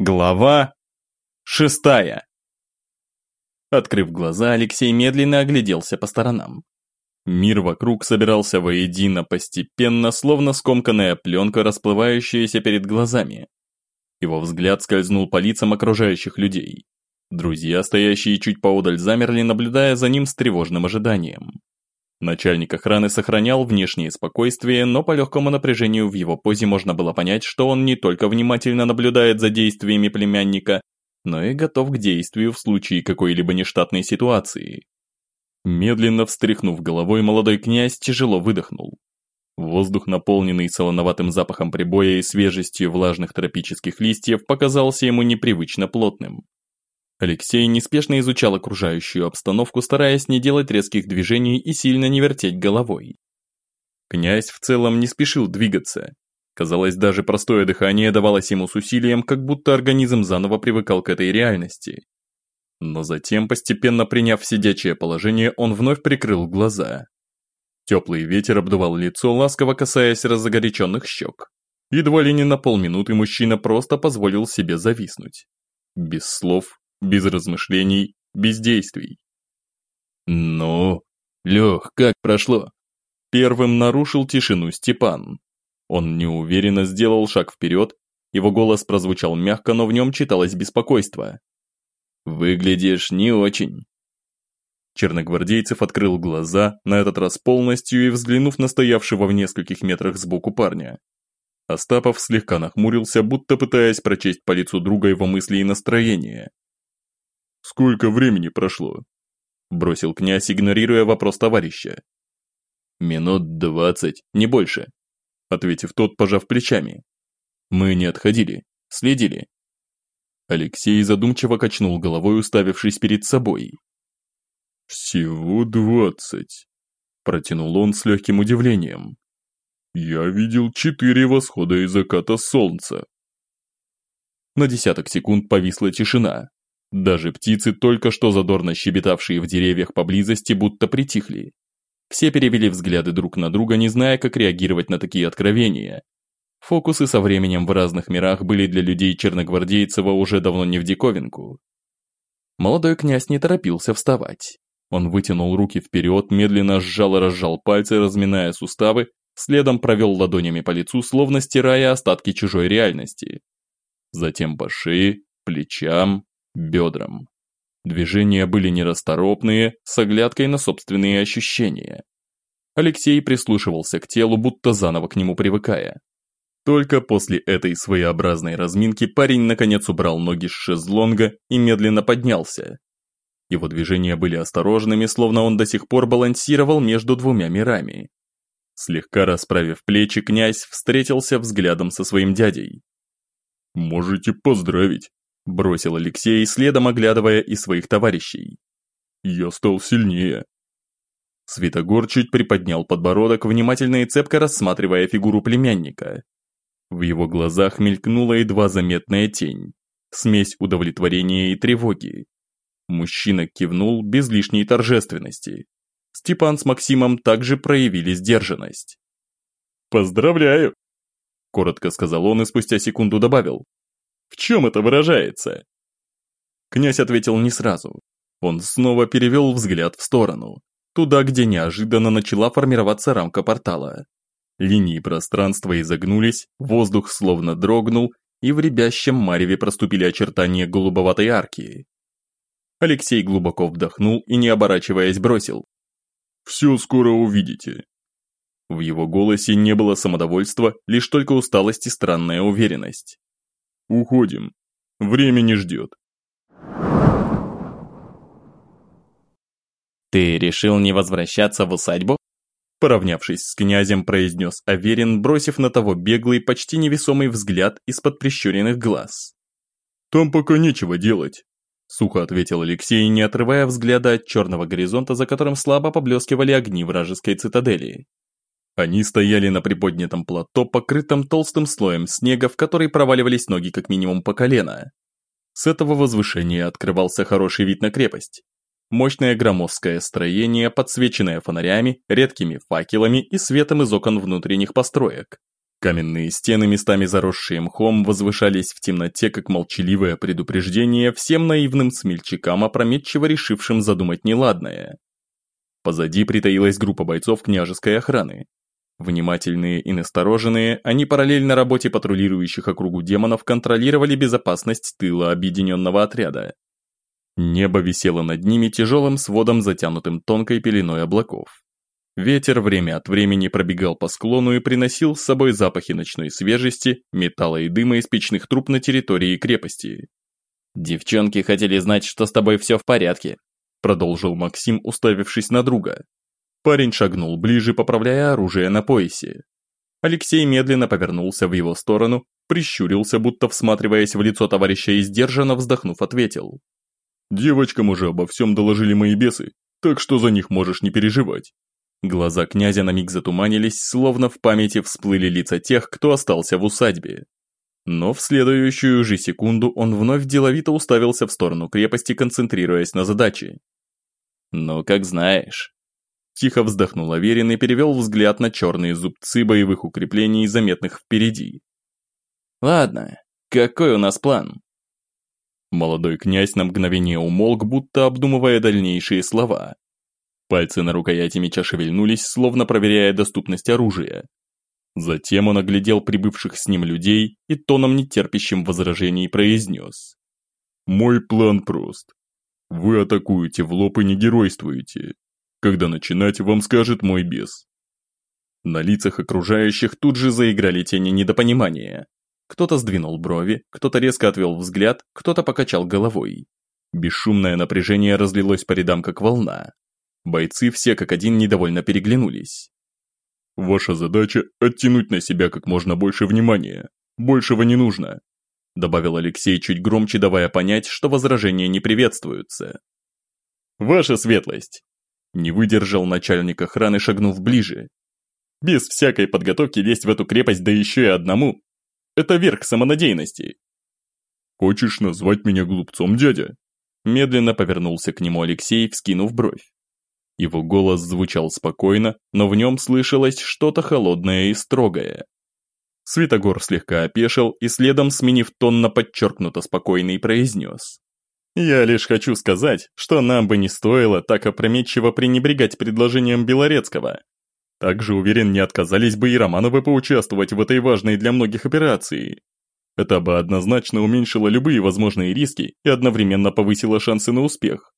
Глава 6. Открыв глаза, Алексей медленно огляделся по сторонам. Мир вокруг собирался воедино постепенно, словно скомканная пленка, расплывающаяся перед глазами. Его взгляд скользнул по лицам окружающих людей. Друзья, стоящие чуть поодаль, замерли, наблюдая за ним с тревожным ожиданием. Начальник охраны сохранял внешнее спокойствие, но по легкому напряжению в его позе можно было понять, что он не только внимательно наблюдает за действиями племянника, но и готов к действию в случае какой-либо нештатной ситуации. Медленно встряхнув головой, молодой князь тяжело выдохнул. Воздух, наполненный солоноватым запахом прибоя и свежестью влажных тропических листьев, показался ему непривычно плотным. Алексей неспешно изучал окружающую обстановку, стараясь не делать резких движений и сильно не вертеть головой. Князь в целом не спешил двигаться. Казалось, даже простое дыхание давалось ему с усилием, как будто организм заново привыкал к этой реальности. Но затем, постепенно приняв сидячее положение, он вновь прикрыл глаза. Теплый ветер обдувал лицо, ласково касаясь разгоряченных щек. Едва ли не на полминуты мужчина просто позволил себе зависнуть. Без слов, без размышлений, без действий. «Ну, Лех, как прошло?» Первым нарушил тишину Степан. Он неуверенно сделал шаг вперед, его голос прозвучал мягко, но в нем читалось беспокойство. «Выглядишь не очень». Черногвардейцев открыл глаза, на этот раз полностью, и взглянув на стоявшего в нескольких метрах сбоку парня. Остапов слегка нахмурился, будто пытаясь прочесть по лицу друга его мысли и настроение. «Сколько времени прошло?» – бросил князь, игнорируя вопрос товарища. «Минут 20, не больше», – ответив тот, пожав плечами. «Мы не отходили, следили». Алексей задумчиво качнул головой, уставившись перед собой. «Всего 20», – протянул он с легким удивлением. «Я видел 4 восхода и заката солнца». На десяток секунд повисла тишина. Даже птицы, только что задорно щебетавшие в деревьях поблизости, будто притихли. Все перевели взгляды друг на друга, не зная, как реагировать на такие откровения. Фокусы со временем в разных мирах были для людей Черногвардейцева уже давно не в диковинку. Молодой князь не торопился вставать. Он вытянул руки вперед, медленно сжал и разжал пальцы, разминая суставы, следом провел ладонями по лицу, словно стирая остатки чужой реальности. Затем по шее, плечам, бедрам. Движения были нерасторопные, с оглядкой на собственные ощущения. Алексей прислушивался к телу, будто заново к нему привыкая. Только после этой своеобразной разминки парень наконец убрал ноги с шезлонга и медленно поднялся. Его движения были осторожными, словно он до сих пор балансировал между двумя мирами. Слегка расправив плечи, князь встретился взглядом со своим дядей. «Можете поздравить», – бросил Алексей, следом оглядывая и своих товарищей. «Я стал сильнее». Святогор чуть приподнял подбородок, внимательно и цепко рассматривая фигуру племянника. В его глазах мелькнула едва заметная тень, смесь удовлетворения и тревоги. Мужчина кивнул без лишней торжественности. Степан с Максимом также проявили сдержанность. «Поздравляю!» – коротко сказал он и спустя секунду добавил. «В чем это выражается?» Князь ответил не сразу. Он снова перевел взгляд в сторону, туда, где неожиданно начала формироваться рамка портала. Линии пространства изогнулись, воздух словно дрогнул, и в рябящем мареве проступили очертания голубоватой арки. Алексей глубоко вдохнул и, не оборачиваясь, бросил. «Все скоро увидите». В его голосе не было самодовольства, лишь только усталость и странная уверенность. «Уходим. Время не ждет». «Ты решил не возвращаться в усадьбу?» Поравнявшись с князем, произнес Аверин, бросив на того беглый, почти невесомый взгляд из-под прищуренных глаз. «Там пока нечего делать», – сухо ответил Алексей, не отрывая взгляда от черного горизонта, за которым слабо поблескивали огни вражеской цитадели. Они стояли на приподнятом плато, покрытом толстым слоем снега, в который проваливались ноги как минимум по колено. С этого возвышения открывался хороший вид на крепость. Мощное громоздкое строение, подсвеченное фонарями, редкими факелами и светом из окон внутренних построек. Каменные стены, местами заросшие мхом, возвышались в темноте, как молчаливое предупреждение всем наивным смельчакам, опрометчиво решившим задумать неладное. Позади притаилась группа бойцов княжеской охраны. Внимательные и настороженные, они параллельно работе патрулирующих округу демонов контролировали безопасность тыла объединенного отряда. Небо висело над ними тяжелым сводом, затянутым тонкой пеленой облаков. Ветер время от времени пробегал по склону и приносил с собой запахи ночной свежести, металла и дыма из печных труб на территории крепости. «Девчонки хотели знать, что с тобой все в порядке», продолжил Максим, уставившись на друга. Парень шагнул ближе, поправляя оружие на поясе. Алексей медленно повернулся в его сторону, прищурился, будто всматриваясь в лицо товарища и сдержанно вздохнув, ответил. «Девочкам уже обо всем доложили мои бесы, так что за них можешь не переживать». Глаза князя на миг затуманились, словно в памяти всплыли лица тех, кто остался в усадьбе. Но в следующую же секунду он вновь деловито уставился в сторону крепости, концентрируясь на задаче. «Ну, как знаешь». Тихо вздохнул Аверин и перевел взгляд на черные зубцы боевых укреплений, заметных впереди. «Ладно, какой у нас план?» Молодой князь на мгновение умолк, будто обдумывая дальнейшие слова. Пальцы на рукояти меча шевельнулись, словно проверяя доступность оружия. Затем он оглядел прибывших с ним людей и тоном нетерпящим возражений произнес. «Мой план прост. Вы атакуете в лоб и не геройствуете. Когда начинать, вам скажет мой бес». На лицах окружающих тут же заиграли тени недопонимания. Кто-то сдвинул брови, кто-то резко отвел взгляд, кто-то покачал головой. Бесшумное напряжение разлилось по рядам, как волна. Бойцы все как один недовольно переглянулись. «Ваша задача – оттянуть на себя как можно больше внимания. Большего не нужно», – добавил Алексей чуть громче, давая понять, что возражения не приветствуются. «Ваша светлость!» – не выдержал начальник охраны, шагнув ближе. «Без всякой подготовки лезть в эту крепость, да еще и одному. Это верх самонадеянности». «Хочешь назвать меня глупцом, дядя?» Медленно повернулся к нему Алексей, вскинув бровь. Его голос звучал спокойно, но в нем слышалось что-то холодное и строгое. Святогор слегка опешил и следом, сменив тон на подчеркнуто спокойный, произнес. «Я лишь хочу сказать, что нам бы не стоило так опрометчиво пренебрегать предложением Белорецкого. Также, уверен, не отказались бы и Романовы поучаствовать в этой важной для многих операции. Это бы однозначно уменьшило любые возможные риски и одновременно повысило шансы на успех».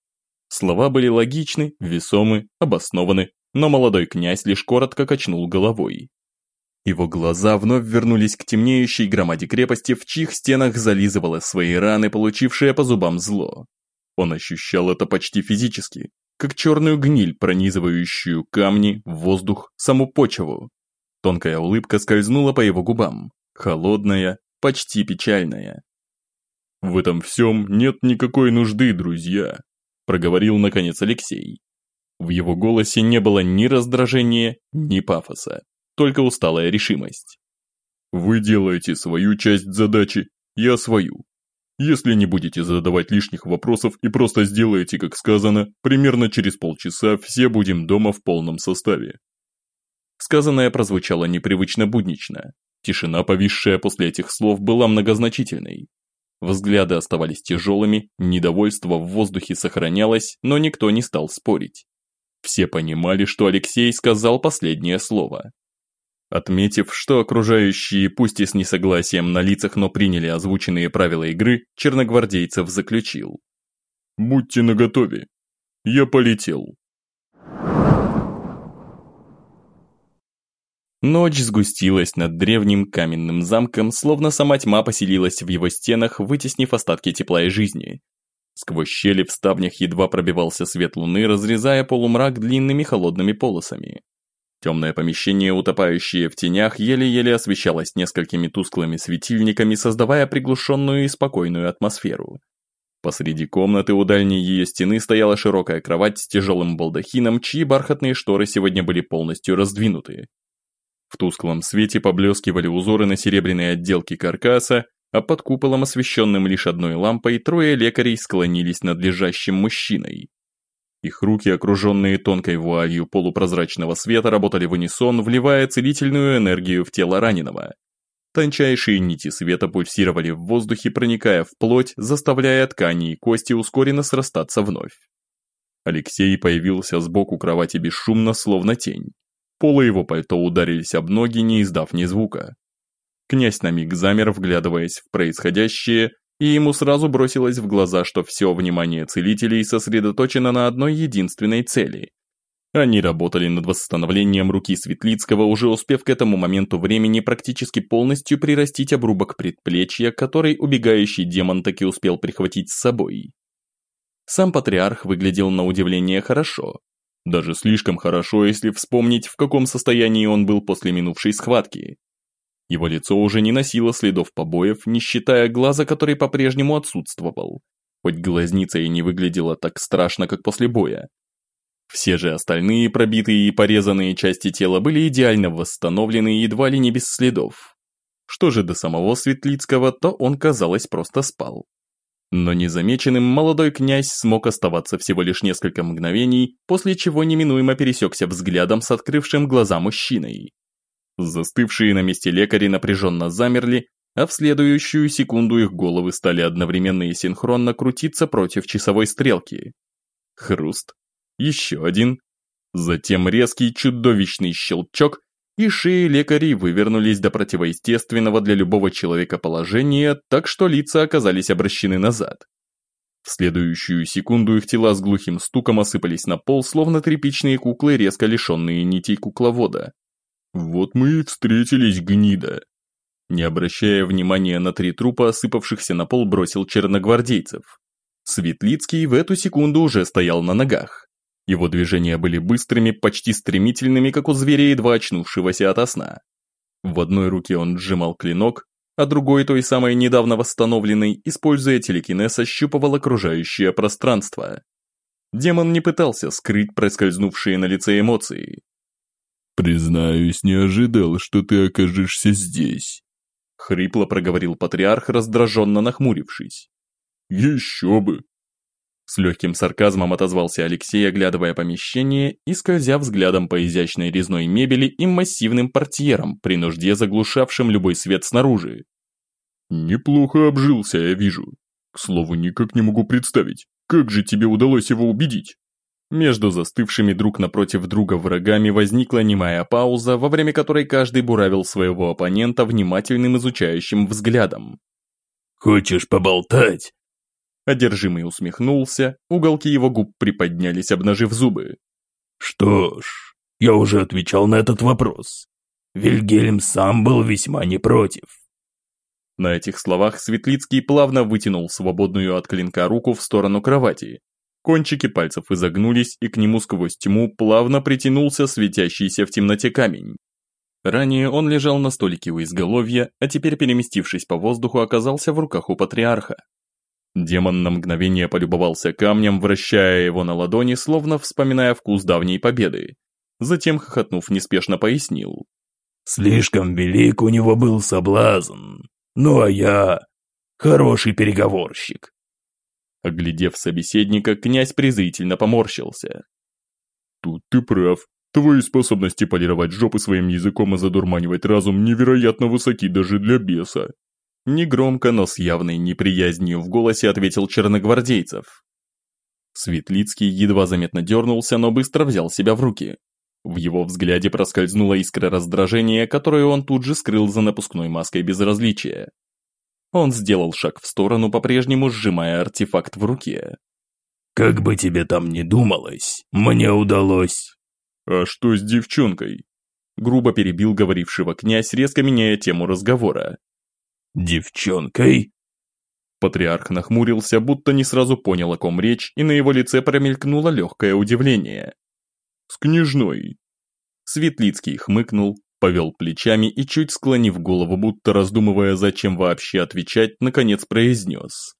Слова были логичны, весомы, обоснованы, но молодой князь лишь коротко качнул головой. Его глаза вновь вернулись к темнеющей громаде крепости, в чьих стенах зализывало свои раны, получившее по зубам зло. Он ощущал это почти физически, как черную гниль, пронизывающую камни, воздух, саму почву. Тонкая улыбка скользнула по его губам, холодная, почти печальная. «В этом всем нет никакой нужды, друзья», – проговорил наконец Алексей. В его голосе не было ни раздражения, ни пафоса, только усталая решимость. «Вы делаете свою часть задачи, я свою. Если не будете задавать лишних вопросов и просто сделаете, как сказано, примерно через полчаса все будем дома в полном составе». Сказанное прозвучало непривычно буднично. Тишина, повисшая после этих слов, была многозначительной. Взгляды оставались тяжелыми, недовольство в воздухе сохранялось, но никто не стал спорить. Все понимали, что Алексей сказал последнее слово. Отметив, что окружающие, пусть и с несогласием на лицах, но приняли озвученные правила игры, черногвардейцев заключил. «Будьте наготове. Я полетел». Ночь сгустилась над древним каменным замком, словно сама тьма поселилась в его стенах, вытеснив остатки тепла и жизни. Сквозь щели в ставнях едва пробивался свет луны, разрезая полумрак длинными холодными полосами. Темное помещение, утопающее в тенях, еле-еле освещалось несколькими тусклыми светильниками, создавая приглушенную и спокойную атмосферу. Посреди комнаты у дальней ее стены стояла широкая кровать с тяжелым балдахином, чьи бархатные шторы сегодня были полностью раздвинуты. В тусклом свете поблескивали узоры на серебряной отделке каркаса, а под куполом, освещенным лишь одной лампой, трое лекарей склонились над лежащим мужчиной. Их руки, окруженные тонкой вуалью полупрозрачного света, работали в унисон, вливая целительную энергию в тело раненого. Тончайшие нити света пульсировали в воздухе, проникая в плоть, заставляя ткани и кости ускоренно срастаться вновь. Алексей появился сбоку кровати бесшумно, словно тень. Полы его пальто ударились об ноги, не издав ни звука. Князь на миг замер, вглядываясь в происходящее, и ему сразу бросилось в глаза, что все внимание целителей сосредоточено на одной единственной цели. Они работали над восстановлением руки Светлицкого, уже успев к этому моменту времени практически полностью прирастить обрубок предплечья, который убегающий демон таки успел прихватить с собой. Сам патриарх выглядел на удивление хорошо. Даже слишком хорошо, если вспомнить, в каком состоянии он был после минувшей схватки. Его лицо уже не носило следов побоев, не считая глаза, который по-прежнему отсутствовал. Хоть глазница и не выглядела так страшно, как после боя. Все же остальные пробитые и порезанные части тела были идеально восстановлены едва ли не без следов. Что же до самого Светлицкого, то он, казалось, просто спал. Но незамеченным молодой князь смог оставаться всего лишь несколько мгновений, после чего неминуемо пересекся взглядом с открывшим глаза мужчиной. Застывшие на месте лекари напряженно замерли, а в следующую секунду их головы стали одновременно и синхронно крутиться против часовой стрелки. Хруст. Еще один. Затем резкий чудовищный щелчок, и шеи лекарей вывернулись до противоестественного для любого человека положения, так что лица оказались обращены назад. В следующую секунду их тела с глухим стуком осыпались на пол, словно тряпичные куклы, резко лишенные нитей кукловода. «Вот мы и встретились, гнида!» Не обращая внимания на 3 трупа, осыпавшихся на пол, бросил черногвардейцев. Светлицкий в эту секунду уже стоял на ногах. Его движения были быстрыми, почти стремительными, как у зверя, едва очнувшегося ото сна. В одной руке он сжимал клинок, а другой, той самой недавно восстановленной, используя телекинез, ощупывал окружающее пространство. Демон не пытался скрыть проскользнувшие на лице эмоции. «Признаюсь, не ожидал, что ты окажешься здесь», — хрипло проговорил патриарх, раздраженно нахмурившись. «Еще бы!» С легким сарказмом отозвался Алексей, оглядывая помещение и скользя взглядом по изящной резной мебели и массивным портьерам, при нужде заглушавшим любой свет снаружи. «Неплохо обжился, я вижу. К слову, никак не могу представить, как же тебе удалось его убедить?» Между застывшими друг напротив друга врагами возникла немая пауза, во время которой каждый буравил своего оппонента внимательным изучающим взглядом. «Хочешь поболтать?» Одержимый усмехнулся, уголки его губ приподнялись, обнажив зубы. «Что ж, я уже отвечал на этот вопрос. Вильгельм сам был весьма не против». На этих словах Светлицкий плавно вытянул свободную от клинка руку в сторону кровати. Кончики пальцев изогнулись, и к нему сквозь тьму плавно притянулся светящийся в темноте камень. Ранее он лежал на столике у изголовья, а теперь, переместившись по воздуху, оказался в руках у патриарха. Демон на мгновение полюбовался камнем, вращая его на ладони, словно вспоминая вкус давней победы. Затем, хохотнув, неспешно пояснил. «Слишком велик у него был соблазн. Ну а я хороший переговорщик». Оглядев собеседника, князь презрительно поморщился. «Тут ты прав. Твои способности полировать жопы своим языком и задурманивать разум невероятно высоки даже для беса». Негромко, но с явной неприязнью в голосе ответил черногвардейцев. Светлицкий едва заметно дернулся, но быстро взял себя в руки. В его взгляде проскользнула искра раздражения, которую он тут же скрыл за напускной маской безразличия. Он сделал шаг в сторону, по-прежнему сжимая артефакт в руке. «Как бы тебе там ни думалось, мне удалось». «А что с девчонкой?» Грубо перебил говорившего князь, резко меняя тему разговора. «Девчонкой?» Патриарх нахмурился, будто не сразу понял, о ком речь, и на его лице промелькнуло легкое удивление. «С княжной». Светлицкий хмыкнул, повел плечами и, чуть склонив голову, будто раздумывая, зачем вообще отвечать, наконец произнес.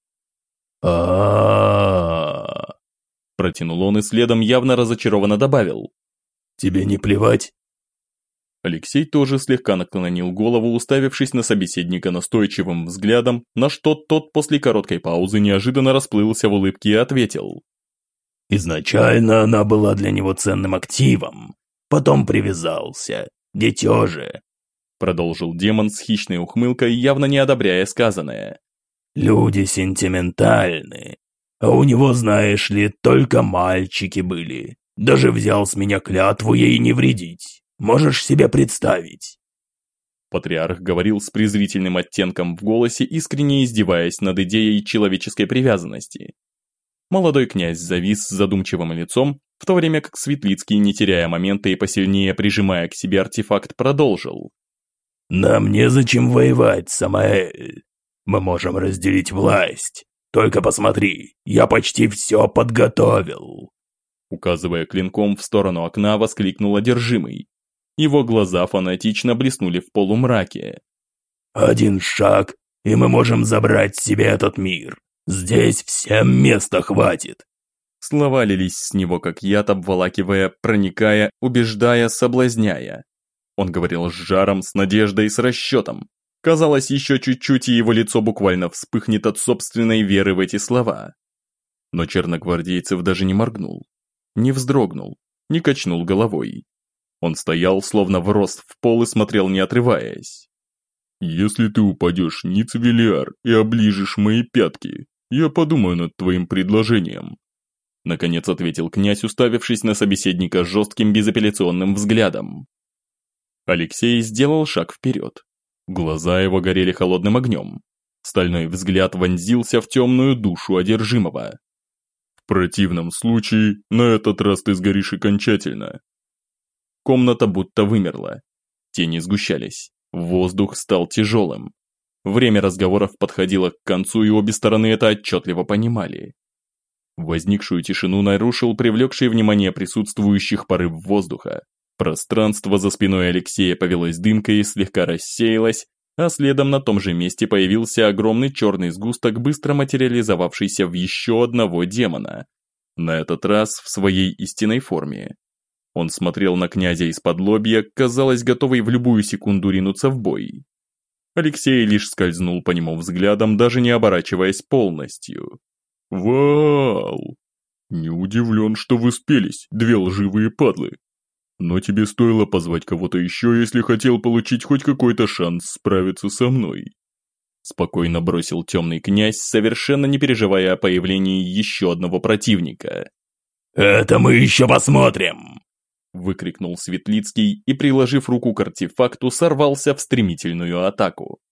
«А-а-а-а!» Протянул он и следом явно разочарованно добавил. «Тебе не плевать?» Алексей тоже слегка наклонил голову, уставившись на собеседника настойчивым взглядом, на что тот после короткой паузы неожиданно расплылся в улыбке и ответил. Изначально она была для него ценным активом, потом привязался, дитё же. Продолжил демон с хищной ухмылкой, явно не одобряя сказанное. Люди сентиментальны, а у него, знаешь ли, только мальчики были. Даже взял с меня клятву ей не вредить. Можешь себе представить? Патриарх говорил с презрительным оттенком в голосе, искренне издеваясь над идеей человеческой привязанности. Молодой князь завис с задумчивым лицом, в то время как Светлицкий, не теряя момента и посильнее прижимая к себе артефакт, продолжил. «Нам незачем воевать, Самаэль. Мы можем разделить власть. Только посмотри, я почти все подготовил». Указывая клинком в сторону окна, воскликнул одержимый. Его глаза фанатично блеснули в полумраке. «Один шаг, и мы можем забрать себе этот мир. Здесь всем места хватит». Слова лились с него как яд, обволакивая, проникая, убеждая, соблазняя. Он говорил с жаром, с надеждой, с расчетом. Казалось, еще чуть-чуть, и его лицо буквально вспыхнет от собственной веры в эти слова. Но черногвардейцев даже не моргнул, не вздрогнул, не качнул головой. Он стоял, словно врос в пол, и смотрел, не отрываясь. «Если ты упадешь ниц, Велиар, и оближешь мои пятки, я подумаю над твоим предложением», наконец ответил князь, уставившись на собеседника жестким безапелляционным взглядом. Алексей сделал шаг вперед. Глаза его горели холодным огнем. Стальной взгляд вонзился в темную душу одержимого. «В противном случае, на этот раз ты сгоришь окончательно». Комната будто вымерла. Тени сгущались. Воздух стал тяжелым. Время разговоров подходило к концу, и обе стороны это отчетливо понимали. Возникшую тишину нарушил привлекший внимание присутствующих порыв воздуха. Пространство за спиной Алексея повелось дымкой и слегка рассеялось, а следом на том же месте появился огромный черный сгусток, быстро материализовавшийся в еще одного демона. На этот раз в своей истинной форме. Он смотрел на князя из-под лобья, казалось, готовый в любую секунду ринуться в бой. Алексей лишь скользнул по нему взглядом, даже не оборачиваясь полностью. «Вау! Не удивлен, что вы спелись, две лживые падлы. Но тебе стоило позвать кого-то еще, если хотел получить хоть какой-то шанс справиться со мной». Спокойно бросил темный князь, совершенно не переживая о появлении еще одного противника. «Это мы еще посмотрим!» Выкрикнул Светлицкий и, приложив руку к артефакту, сорвался в стремительную атаку.